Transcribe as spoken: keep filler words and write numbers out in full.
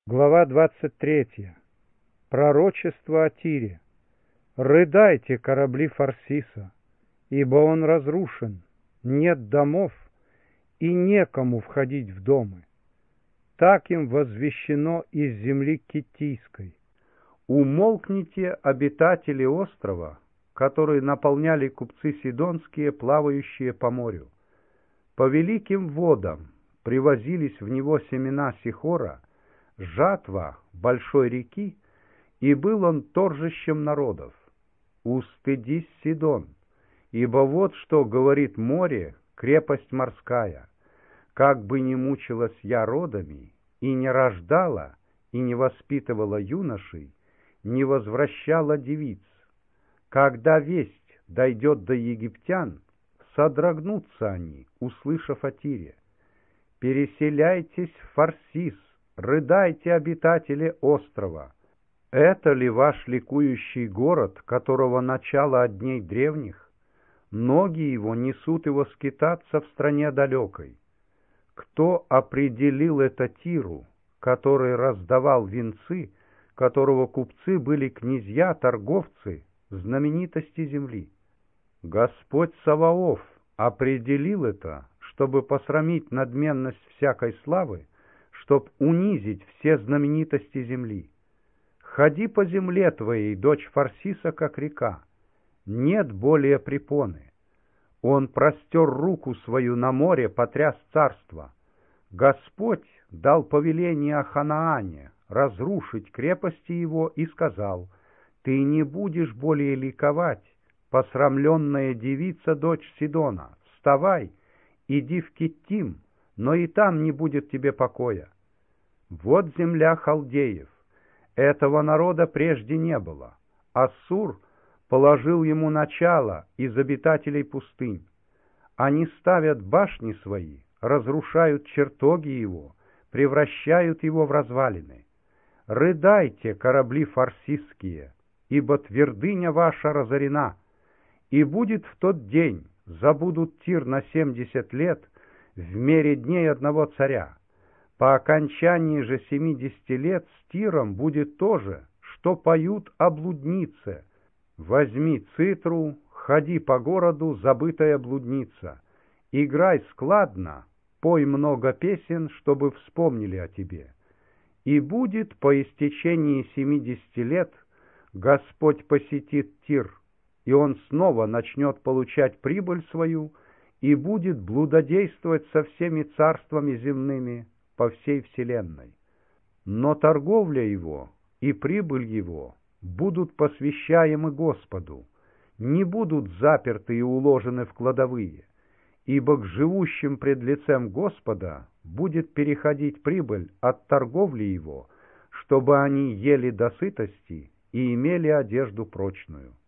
Глава двадцать третья. Пророчество о Тире. «Рыдайте, корабли Фарсиса, ибо он разрушен, нет домов, и некому входить в дома. Так им возвещено из земли Киттийской. Умолкните, обитатели острова, которые наполняли купцы сидонские, плавающие по морю. По великим водам привозились в него семена Сихора, жатва большой реки, и был он торжищем народов. Устыдись, Сидон, ибо вот что говорит море, крепость морская. Как бы ни мучилась я родами, и не рождала, и не воспитывала юношей, не возвращала девиц. Когда весть дойдет до египтян, содрогнутся они, услышав о Тире. Переселяйтесь в Фарсис, рыдайте, обитатели острова. Это ли ваш ликующий город, которого начало от дней древних? Ноги его несут его скитаться в стране далекой. Кто определил это Тиру, который раздавал венцы, которого купцы были князья, торговцы, знаменитости земли? Господь Саваоф определил это, чтобы посрамить надменность всякой славы, чтоб унизить все знаменитости земли. Ходи по земле твоей, дочь Фарсиса, как река. Нет более препоны. Он простер руку свою на море, потряс царство. Господь дал повеление о Ханаане разрушить крепости его и сказал: ты не будешь более ликовать, посрамленная девица, дочь Сидона. Вставай, иди в Киттим, но и там не будет тебе покоя. Вот земля халдеев. Этого народа прежде не было. Ассур положил ему начало из обитателей пустынь. Они ставят башни свои, разрушают чертоги его, превращают его в развалины. Рыдайте, корабли фарсисские, ибо твердыня ваша разорена. И будет в тот день, забудут Тир на семьдесят лет, в мере дней одного царя. По окончании же семидесяти лет с Тиром будет то же, что поют о блуднице. Возьми цитру, ходи по городу, забытая блудница. Играй складно, пой много песен, чтобы вспомнили о тебе. И будет по истечении семидесяти лет Господь посетит Тир, и он снова начнет получать прибыль свою и будет блудодействовать со всеми царствами земными по всей вселенной. Но торговля его и прибыль его будут посвящаемы Господу, не будут заперты и уложены в кладовые, ибо к живущим пред лицем Господа будет переходить прибыль от торговли его, чтобы они ели до сытости и имели одежду прочную.